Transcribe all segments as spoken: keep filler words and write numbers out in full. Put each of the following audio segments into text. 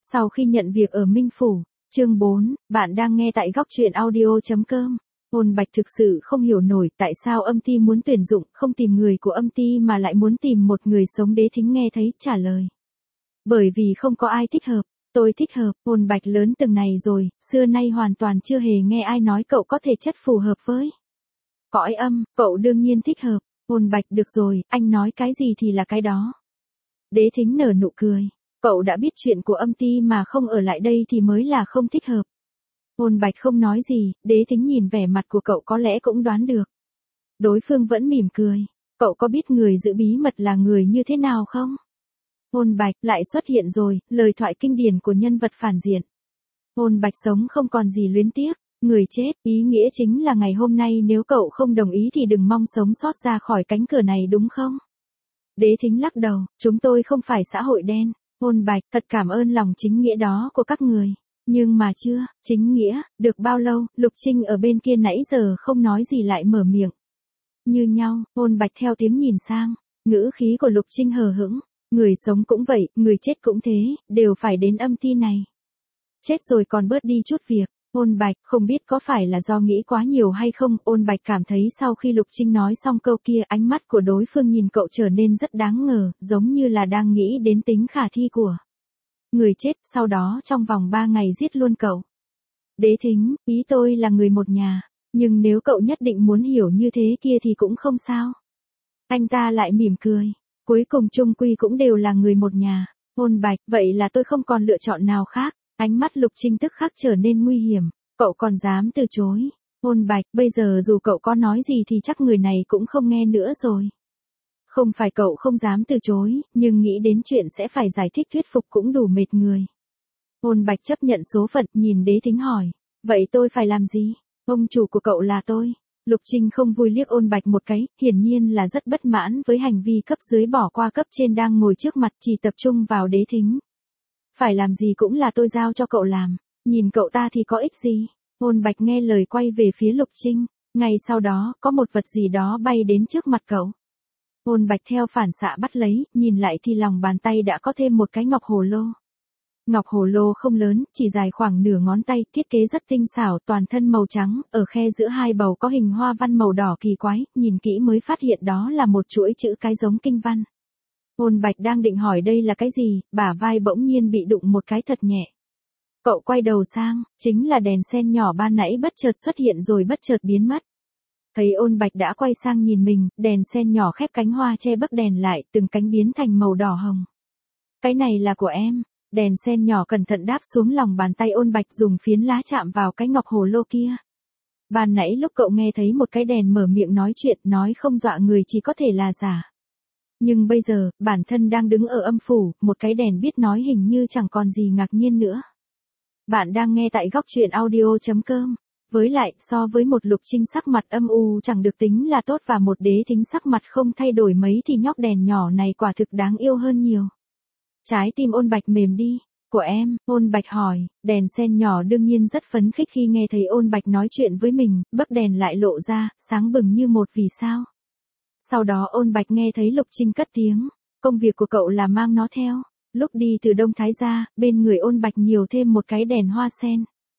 Sau khi nhận việc ở Minh Phủ, chương bốn, bạn đang nghe tại góc truyện audio.com. Ôn Bạch thực sự không hiểu nổi tại sao âm ty muốn tuyển dụng, không tìm người của âm ty mà lại muốn tìm một người sống. Đế Thính nghe thấy trả lời. Bởi vì không có ai thích hợp, tôi thích hợp. Ôn Bạch lớn từng này rồi, xưa nay hoàn toàn chưa hề nghe ai nói cậu có thể chất phù hợp với cõi âm, cậu đương nhiên thích hợp. Ôn Bạch được rồi, anh nói cái gì thì là cái đó. Đế Thính nở nụ cười. Cậu đã biết chuyện của âm ty mà không ở lại đây thì mới là không thích hợp. Ôn Bạch không nói gì, Đế Thính nhìn vẻ mặt của cậu có lẽ cũng đoán được. Đối phương vẫn mỉm cười. Cậu có biết người giữ bí mật là người như thế nào không? Ôn Bạch lại xuất hiện rồi, lời thoại kinh điển của nhân vật phản diện. Ôn Bạch sống không còn gì luyến tiếc. Người chết, ý nghĩa chính là ngày hôm nay nếu cậu không đồng ý thì đừng mong sống sót ra khỏi cánh cửa này đúng không? Đế Thính lắc đầu, chúng tôi không phải xã hội đen. Ôn Bạch, thật cảm ơn lòng chính nghĩa đó của các người. Nhưng mà chưa, chính nghĩa, được bao lâu, Lục Trinh ở bên kia nãy giờ không nói gì lại mở miệng. Như nhau, Ôn Bạch theo tiếng nhìn sang, ngữ khí của Lục Trinh hờ hững, người sống cũng vậy, người chết cũng thế, đều phải đến âm ty này. Chết rồi còn bớt đi chút việc. Ôn Bạch, không biết có phải là do nghĩ quá nhiều hay không, Ôn Bạch cảm thấy sau khi Lục Trinh nói xong câu kia ánh mắt của đối phương nhìn cậu trở nên rất đáng ngờ, giống như là đang nghĩ đến tính khả thi của người chết, sau đó trong vòng ba ngày giết luôn cậu. Đế Thính, ý tôi là người một nhà, nhưng nếu cậu nhất định muốn hiểu như thế kia thì cũng không sao. Anh ta lại mỉm cười, cuối cùng chung quy cũng đều là người một nhà. Ôn Bạch, vậy là tôi không còn lựa chọn nào khác. Ánh mắt Lục Trinh tức khắc trở nên nguy hiểm, cậu còn dám từ chối. Ôn Bạch, bây giờ dù cậu có nói gì thì chắc người này cũng không nghe nữa rồi. Không phải cậu không dám từ chối, nhưng nghĩ đến chuyện sẽ phải giải thích thuyết phục cũng đủ mệt người. Ôn Bạch chấp nhận số phận, nhìn Đế Thính hỏi, vậy tôi phải làm gì? Ông chủ của cậu là tôi. Lục Trinh không vui liếc Ôn Bạch một cái, hiển nhiên là rất bất mãn với hành vi cấp dưới bỏ qua cấp trên đang ngồi trước mặt, chỉ tập trung vào Đế Thính. Phải làm gì cũng là tôi giao cho cậu làm, nhìn cậu ta thì có ích gì? Ôn Bạch nghe lời quay về phía Lục Trinh, ngay sau đó, có một vật gì đó bay đến trước mặt cậu. Ôn Bạch theo phản xạ bắt lấy, nhìn lại thì lòng bàn tay đã có thêm một cái ngọc hồ lô. Ngọc hồ lô không lớn, chỉ dài khoảng nửa ngón tay, thiết kế rất tinh xảo, toàn thân màu trắng, ở khe giữa hai bầu có hình hoa văn màu đỏ kỳ quái, nhìn kỹ mới phát hiện đó là một chuỗi chữ cái giống kinh văn. Ôn Bạch đang định hỏi đây là cái gì, bả vai bỗng nhiên bị đụng một cái thật nhẹ. Cậu quay đầu sang, chính là đèn sen nhỏ ban nãy bất chợt xuất hiện rồi bất chợt biến mất. Thấy Ôn Bạch đã quay sang nhìn mình, đèn sen nhỏ khép cánh hoa che bấc đèn lại, từng cánh biến thành màu đỏ hồng. Cái này là của em. Đèn sen nhỏ cẩn thận đáp xuống lòng bàn tay Ôn Bạch, dùng phiến lá chạm vào cái ngọc hồ lô kia. Ban nãy lúc cậu nghe thấy một cái đèn mở miệng nói chuyện, nói không dọa người chỉ có thể là giả. Nhưng bây giờ, bản thân đang đứng ở âm phủ, một cái đèn biết nói hình như chẳng còn gì ngạc nhiên nữa. Bạn đang nghe tại góc truyện audio.com. Với lại, so với một Lục Trinh sắc mặt âm u chẳng được tính là tốt và một Đế Thính sắc mặt không thay đổi mấy thì nhóc đèn nhỏ này quả thực đáng yêu hơn nhiều. Trái tim Ôn Bạch mềm đi. Của em, Ôn Bạch hỏi, đèn sen nhỏ đương nhiên rất phấn khích khi nghe thấy Ôn Bạch nói chuyện với mình, bấc đèn lại lộ ra, sáng bừng như một vì sao. Sau đó Ôn Bạch nghe thấy Lục Trinh cất tiếng, công việc của cậu là mang nó theo. Lúc đi từ Đông Thái ra, bên người Ôn Bạch nhiều thêm một cái đèn hoa sen.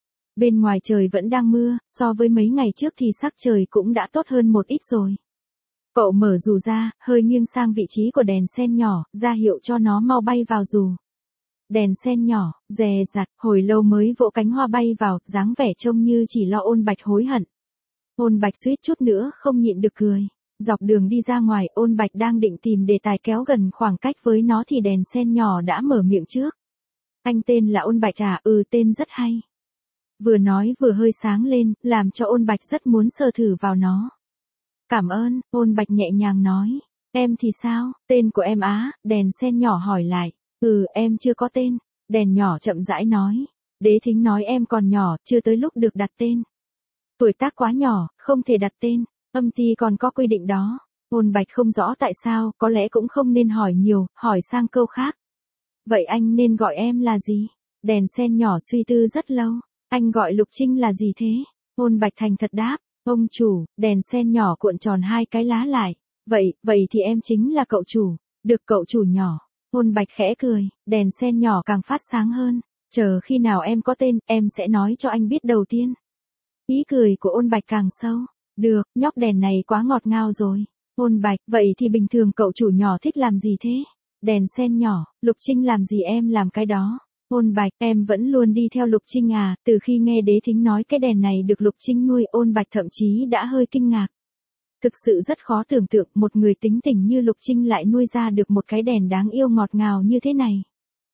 Bên ngoài trời vẫn đang mưa, so với mấy ngày trước thì sắc trời cũng đã tốt hơn một ít rồi. Cậu mở dù ra, hơi nghiêng sang vị trí của đèn sen nhỏ, ra hiệu cho nó mau bay vào dù. Đèn sen nhỏ, dè dặt, hồi lâu mới vỗ cánh hoa bay vào, dáng vẻ trông như chỉ lo Ôn Bạch hối hận. Ôn Bạch suýt chút nữa không nhịn được cười. Dọc đường đi ra ngoài, Ôn Bạch đang định tìm đề tài kéo gần khoảng cách với nó thì đèn sen nhỏ đã mở miệng trước. Anh tên là Ôn Bạch à? Ừ, tên rất hay. Vừa nói vừa hơi sáng lên, làm cho Ôn Bạch rất muốn sờ thử vào nó. Cảm ơn, Ôn Bạch nhẹ nhàng nói. Em thì sao, tên của em á? Đèn sen nhỏ hỏi lại. Ừ, em chưa có tên. Đèn nhỏ chậm rãi nói. Đế Thính nói em còn nhỏ, chưa tới lúc được đặt tên. Tuổi tác quá nhỏ, không thể đặt tên. Âm ty còn có quy định đó. Ôn Bạch không rõ tại sao, có lẽ cũng không nên hỏi nhiều, hỏi sang câu khác. Vậy anh nên gọi em là gì? Đèn sen nhỏ suy tư rất lâu. Anh gọi Lục Trinh là gì thế? Ôn Bạch thành thật đáp. Ông chủ. Đèn sen nhỏ cuộn tròn hai cái lá lại. Vậy, vậy thì em chính là cậu chủ. Được cậu chủ nhỏ. Ôn Bạch khẽ cười, đèn sen nhỏ càng phát sáng hơn. Chờ khi nào em có tên, em sẽ nói cho anh biết đầu tiên. Ý cười của Ôn Bạch càng sâu. Được, nhóc đèn này quá ngọt ngào rồi. Ôn Bạch, vậy thì bình thường cậu chủ nhỏ thích làm gì thế? Đèn sen nhỏ, Lục Trinh làm gì em làm cái đó. Ôn Bạch, em vẫn luôn đi theo Lục Trinh à, từ khi nghe Đế Thính nói cái đèn này được Lục Trinh nuôi, Ôn Bạch thậm chí đã hơi kinh ngạc. Thực sự rất khó tưởng tượng một người tính tình như Lục Trinh lại nuôi ra được một cái đèn đáng yêu ngọt ngào như thế này.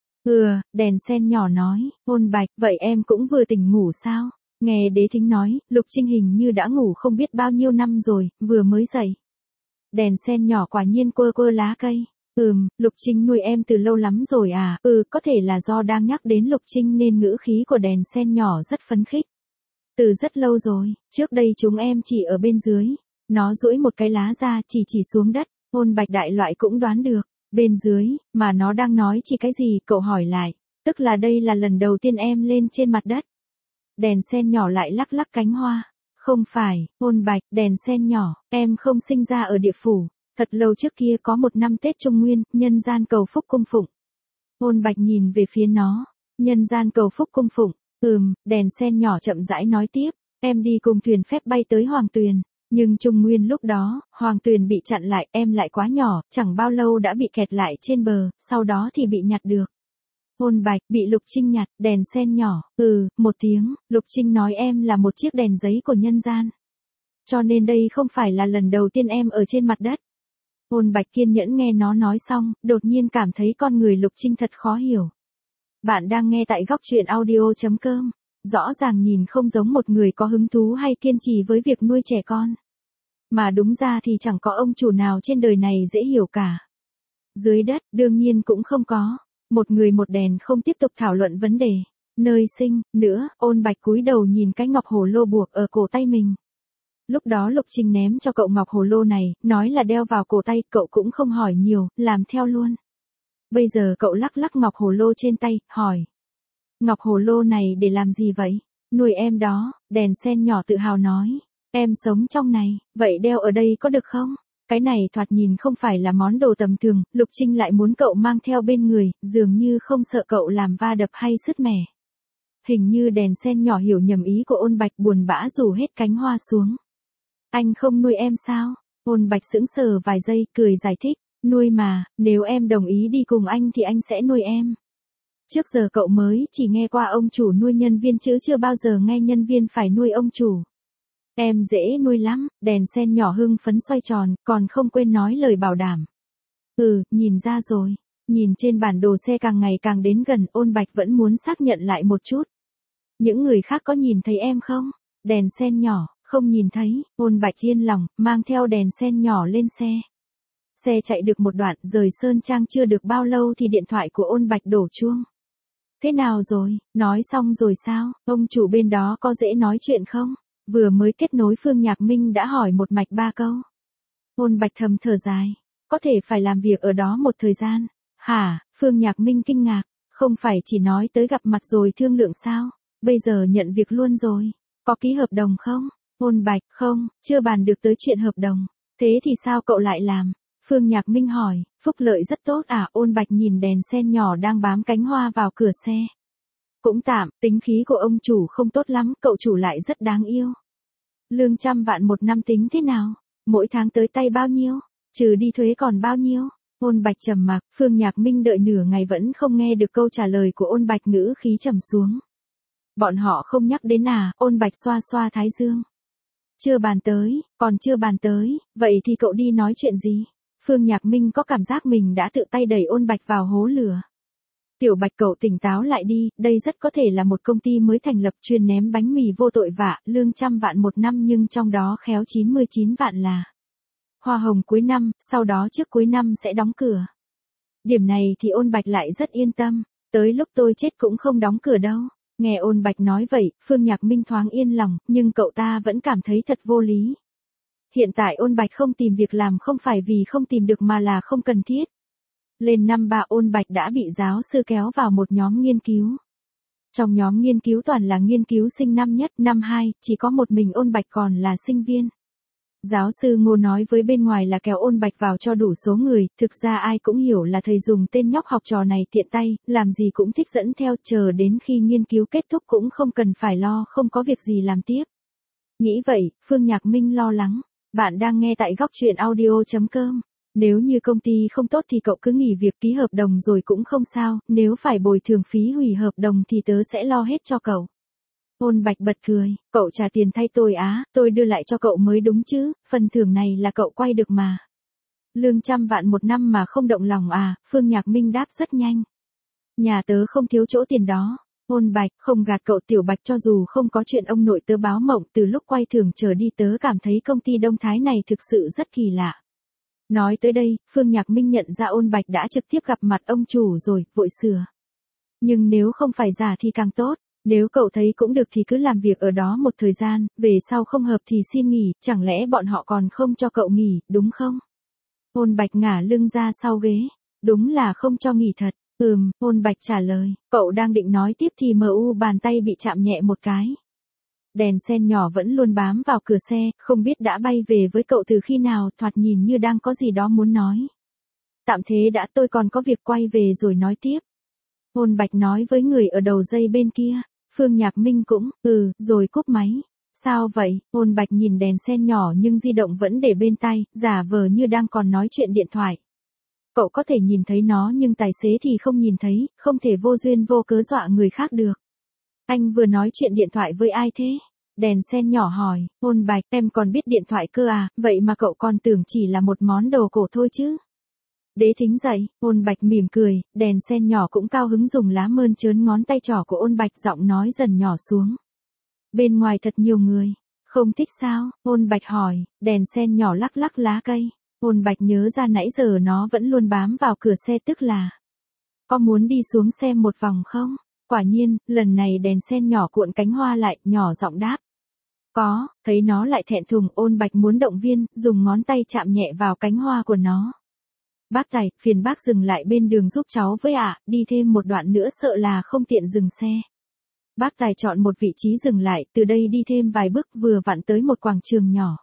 Ừ, đèn sen nhỏ nói, Ôn Bạch, vậy em cũng vừa tỉnh ngủ sao? Nghe Đế Thính nói, Lục Trinh hình như đã ngủ không biết bao nhiêu năm rồi, vừa mới dậy. Đèn sen nhỏ quả nhiên quơ quơ lá cây. Ừm, Lục Trinh nuôi em từ lâu lắm rồi à, ừ, có thể là do đang nhắc đến Lục Trinh nên ngữ khí của đèn sen nhỏ rất phấn khích. Từ rất lâu rồi, trước đây chúng em chỉ ở bên dưới. Nó duỗi một cái lá ra chỉ chỉ xuống đất, Ôn Bạch đại loại cũng đoán được. Bên dưới, mà nó đang nói chỉ cái gì, cậu hỏi lại. Tức là đây là lần đầu tiên em lên trên mặt đất. Đèn sen nhỏ lại lắc lắc cánh hoa. Không phải, Ôn Bạch, đèn sen nhỏ, em không sinh ra ở địa phủ. Thật lâu trước kia có một năm Tết Trung Nguyên, nhân gian cầu phúc cung phụng. Ôn Bạch nhìn về phía nó, nhân gian cầu phúc cung phụng, ừm, đèn sen nhỏ chậm rãi nói tiếp, em đi cùng thuyền phép bay tới Hoàng Tuyền, nhưng Trung Nguyên lúc đó, Hoàng Tuyền bị chặn lại, em lại quá nhỏ, chẳng bao lâu đã bị kẹt lại trên bờ, sau đó thì bị nhặt được. Ôn Bạch, bị Lục Trinh nhặt, đèn sen nhỏ, ừ, một tiếng, Lục Trinh nói em là một chiếc đèn giấy của nhân gian. Cho nên đây không phải là lần đầu tiên em ở trên mặt đất. Ôn Bạch kiên nhẫn nghe nó nói xong, đột nhiên cảm thấy con người Lục Trinh thật khó hiểu. Bạn đang nghe tại góc truyện audio chấm com. Rõ ràng nhìn không giống một người có hứng thú hay kiên trì với việc nuôi trẻ con. Mà đúng ra thì chẳng có ông chủ nào trên đời này dễ hiểu cả. Dưới đất, đương nhiên cũng không có. Một người một đèn không tiếp tục thảo luận vấn đề. Nơi sinh, nữa, Ôn Bạch cúi đầu nhìn cái ngọc hồ lô buộc ở cổ tay mình. Lúc đó Lục Trinh ném cho cậu ngọc hồ lô này, nói là đeo vào cổ tay, cậu cũng không hỏi nhiều, làm theo luôn. Bây giờ cậu lắc lắc ngọc hồ lô trên tay, hỏi. Ngọc hồ lô này để làm gì vậy? Nuôi em đó, đèn sen nhỏ tự hào nói. Em sống trong này, vậy đeo ở đây có được không? Cái này thoạt nhìn không phải là món đồ tầm thường, Lục Trinh lại muốn cậu mang theo bên người, dường như không sợ cậu làm va đập hay sứt mẻ. Hình như đèn sen nhỏ hiểu nhầm ý của Ôn Bạch, buồn bã rủ hết cánh hoa xuống. Anh không nuôi em sao? Ôn Bạch sững sờ vài giây, cười giải thích. Nuôi mà, nếu em đồng ý đi cùng anh thì anh sẽ nuôi em. Trước giờ cậu mới chỉ nghe qua ông chủ nuôi nhân viên chứ chưa bao giờ nghe nhân viên phải nuôi ông chủ. Em dễ nuôi lắm, đèn sen nhỏ hưng phấn xoay tròn, còn không quên nói lời bảo đảm. Ừ, nhìn ra rồi. Nhìn trên bản đồ xe càng ngày càng đến gần, Ôn Bạch vẫn muốn xác nhận lại một chút. Những người khác có nhìn thấy em không? Đèn sen nhỏ, không nhìn thấy, Ôn Bạch yên lòng, mang theo đèn sen nhỏ lên xe. Xe chạy được một đoạn, rời Sơn Trang chưa được bao lâu thì điện thoại của Ôn Bạch đổ chuông. Thế nào rồi, nói xong rồi sao, ông chủ bên đó có dễ nói chuyện không? Vừa mới kết nối Phương Nhạc Minh đã hỏi một mạch ba câu. Ôn Bạch thầm thở dài, có thể phải làm việc ở đó một thời gian. Hả, Phương Nhạc Minh kinh ngạc, không phải chỉ nói tới gặp mặt rồi thương lượng sao, bây giờ nhận việc luôn rồi, có ký hợp đồng không? Ôn Bạch, không, chưa bàn được tới chuyện hợp đồng, thế thì sao cậu lại làm? Phương Nhạc Minh hỏi, phúc lợi rất tốt à? Ôn Bạch nhìn đèn sen nhỏ đang bám cánh hoa vào cửa xe. Cũng tạm, tính khí của ông chủ không tốt lắm, cậu chủ lại rất đáng yêu. Lương trăm vạn một năm tính thế nào? Mỗi tháng tới tay bao nhiêu? Trừ đi thuế còn bao nhiêu? Ôn Bạch trầm mặc, Phương Nhạc Minh đợi nửa ngày vẫn không nghe được câu trả lời của Ôn Bạch, ngữ khí trầm xuống. Bọn họ không nhắc đến à? Ôn Bạch xoa xoa thái dương. Chưa bàn tới, còn chưa bàn tới, vậy thì cậu đi nói chuyện gì? Phương Nhạc Minh có cảm giác mình đã tự tay đẩy Ôn Bạch vào hố lửa. Tiểu Bạch, cậu tỉnh táo lại đi, đây rất có thể là một công ty mới thành lập chuyên ném bánh mì vô tội vạ, lương trăm vạn một năm nhưng trong đó khéo chín mươi chín vạn là hoa hồng cuối năm, sau đó trước cuối năm sẽ đóng cửa. Điểm này thì Ôn Bạch lại rất yên tâm, tới lúc tôi chết cũng không đóng cửa đâu. Nghe Ôn Bạch nói vậy, Phương Nhạc Minh thoáng yên lòng, nhưng cậu ta vẫn cảm thấy thật vô lý. Hiện tại Ôn Bạch không tìm việc làm không phải vì không tìm được mà là không cần thiết. Lên năm ba Ôn Bạch đã bị giáo sư kéo vào một nhóm nghiên cứu. Trong nhóm nghiên cứu toàn là nghiên cứu sinh năm nhất, năm hai, chỉ có một mình Ôn Bạch còn là sinh viên. Giáo sư Ngô nói với bên ngoài là kéo Ôn Bạch vào cho đủ số người, thực ra ai cũng hiểu là thầy dùng tên nhóc học trò này tiện tay, làm gì cũng thích dẫn theo, chờ đến khi nghiên cứu kết thúc cũng không cần phải lo, không có việc gì làm tiếp. Nghĩ vậy, Phương Nhạc Minh lo lắng. Bạn đang nghe tại góc truyện audio chấm com. Nếu như công ty không tốt thì cậu cứ nghỉ việc ký hợp đồng rồi cũng không sao, nếu phải bồi thường phí hủy hợp đồng thì tớ sẽ lo hết cho cậu. Ôn Bạch bật cười, cậu trả tiền thay tôi á, tôi đưa lại cho cậu mới đúng chứ, phần thưởng này là cậu quay được mà. Lương trăm vạn một năm mà không động lòng à, Phương Nhạc Minh đáp rất nhanh. Nhà tớ không thiếu chỗ tiền đó. Ôn Bạch, không gạt cậu Tiểu Bạch, cho dù không có chuyện ông nội tớ báo mộng, từ lúc quay thưởng trở đi tớ cảm thấy công ty Đông Thái này thực sự rất kỳ lạ. Nói tới đây, Phương Nhạc Minh nhận ra Ôn Bạch đã trực tiếp gặp mặt ông chủ rồi, vội sửa. Nhưng nếu không phải giả thì càng tốt, nếu cậu thấy cũng được thì cứ làm việc ở đó một thời gian, về sau không hợp thì xin nghỉ, chẳng lẽ bọn họ còn không cho cậu nghỉ, đúng không? Ôn Bạch ngả lưng ra sau ghế, đúng là không cho nghỉ thật. Ừm, Ôn Bạch trả lời, cậu đang định nói tiếp thì mờ u bàn tay bị chạm nhẹ một cái. Đèn sen nhỏ vẫn luôn bám vào cửa xe, không biết đã bay về với cậu từ khi nào, thoạt nhìn như đang có gì đó muốn nói. Tạm thế đã, tôi còn có việc, quay về rồi nói tiếp. Ôn Bạch nói với người ở đầu dây bên kia. Phương Nhạc Minh cũng, ừ, rồi cúp máy. Sao vậy? Ôn Bạch nhìn đèn sen nhỏ nhưng di động vẫn để bên tai, giả vờ như đang còn nói chuyện điện thoại. Cậu có thể nhìn thấy nó nhưng tài xế thì không nhìn thấy, không thể vô duyên vô cớ dọa người khác được. Anh vừa nói chuyện điện thoại với ai thế? Đèn sen nhỏ hỏi. Ôn Bạch, em còn biết điện thoại cơ à, vậy mà cậu còn tưởng chỉ là một món đồ cổ thôi chứ. Đế thính dậy, Ôn Bạch mỉm cười, đèn sen nhỏ cũng cao hứng dùng lá mơn trớn ngón tay trỏ của Ôn Bạch, giọng nói dần nhỏ xuống. Bên ngoài thật nhiều người, không thích sao? Ôn Bạch hỏi, đèn sen nhỏ lắc lắc lá cây. Ôn Bạch nhớ ra nãy giờ nó vẫn luôn bám vào cửa xe, tức là có muốn đi xuống xem một vòng không? Quả nhiên, lần này đèn sen nhỏ cuộn cánh hoa lại, nhỏ giọng đáp. Có, thấy nó lại thẹn thùng, Ôn Bạch muốn động viên, dùng ngón tay chạm nhẹ vào cánh hoa của nó. Bác Tài, phiền bác dừng lại bên đường giúp cháu với ạ, đi thêm một đoạn nữa sợ là không tiện dừng xe. Bác Tài chọn một vị trí dừng lại, từ đây đi thêm vài bước vừa vặn tới một quảng trường nhỏ.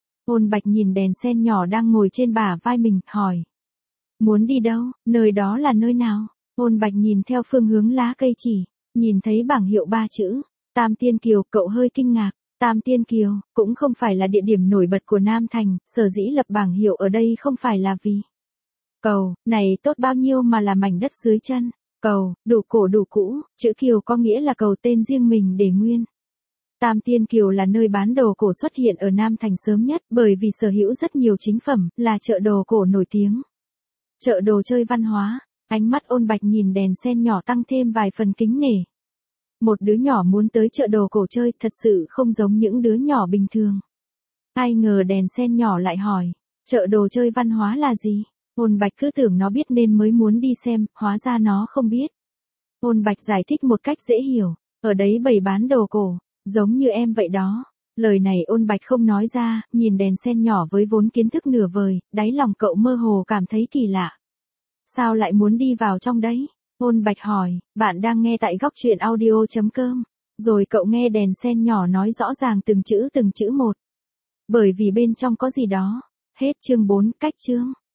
Ôn Bạch nhìn đèn sen nhỏ đang ngồi trên bả vai mình, hỏi. Muốn đi đâu, nơi đó là nơi nào? Ôn Bạch nhìn theo phương hướng lá cây chỉ, nhìn thấy bảng hiệu ba chữ, Tam Tiên Kiều, cậu hơi kinh ngạc. Tam Tiên Kiều, cũng không phải là địa điểm nổi bật của Nam Thành, sở dĩ lập bảng hiệu ở đây không phải là vì cầu, này tốt bao nhiêu mà là mảnh đất dưới chân. Cầu, đủ cổ đủ cũ, chữ Kiều có nghĩa là cầu tên riêng mình để nguyên. Tam Tiên Kiều là nơi bán đồ cổ xuất hiện ở Nam Thành sớm nhất, bởi vì sở hữu rất nhiều chính phẩm, là chợ đồ cổ nổi tiếng. Chợ đồ chơi văn hóa, ánh mắt Ôn Bạch nhìn đèn sen nhỏ tăng thêm vài phần kính nể. Một đứa nhỏ muốn tới chợ đồ cổ chơi, thật sự không giống những đứa nhỏ bình thường. Ai ngờ đèn sen nhỏ lại hỏi, chợ đồ chơi văn hóa là gì? Ôn Bạch cứ tưởng nó biết nên mới muốn đi xem, hóa ra nó không biết. Ôn Bạch giải thích một cách dễ hiểu, ở đấy bày bán đồ cổ, giống như em vậy đó. Lời này Ôn Bạch không nói ra, nhìn đèn sen nhỏ với vốn kiến thức nửa vời, đáy lòng cậu mơ hồ cảm thấy kỳ lạ. Sao lại muốn đi vào trong đấy? Ôn Bạch hỏi, bạn đang nghe tại góc truyện audio chấm com. Rồi cậu nghe đèn sen nhỏ nói rõ ràng từng chữ từng chữ một. Bởi vì bên trong có gì đó. Hết chương bốn, cách chương.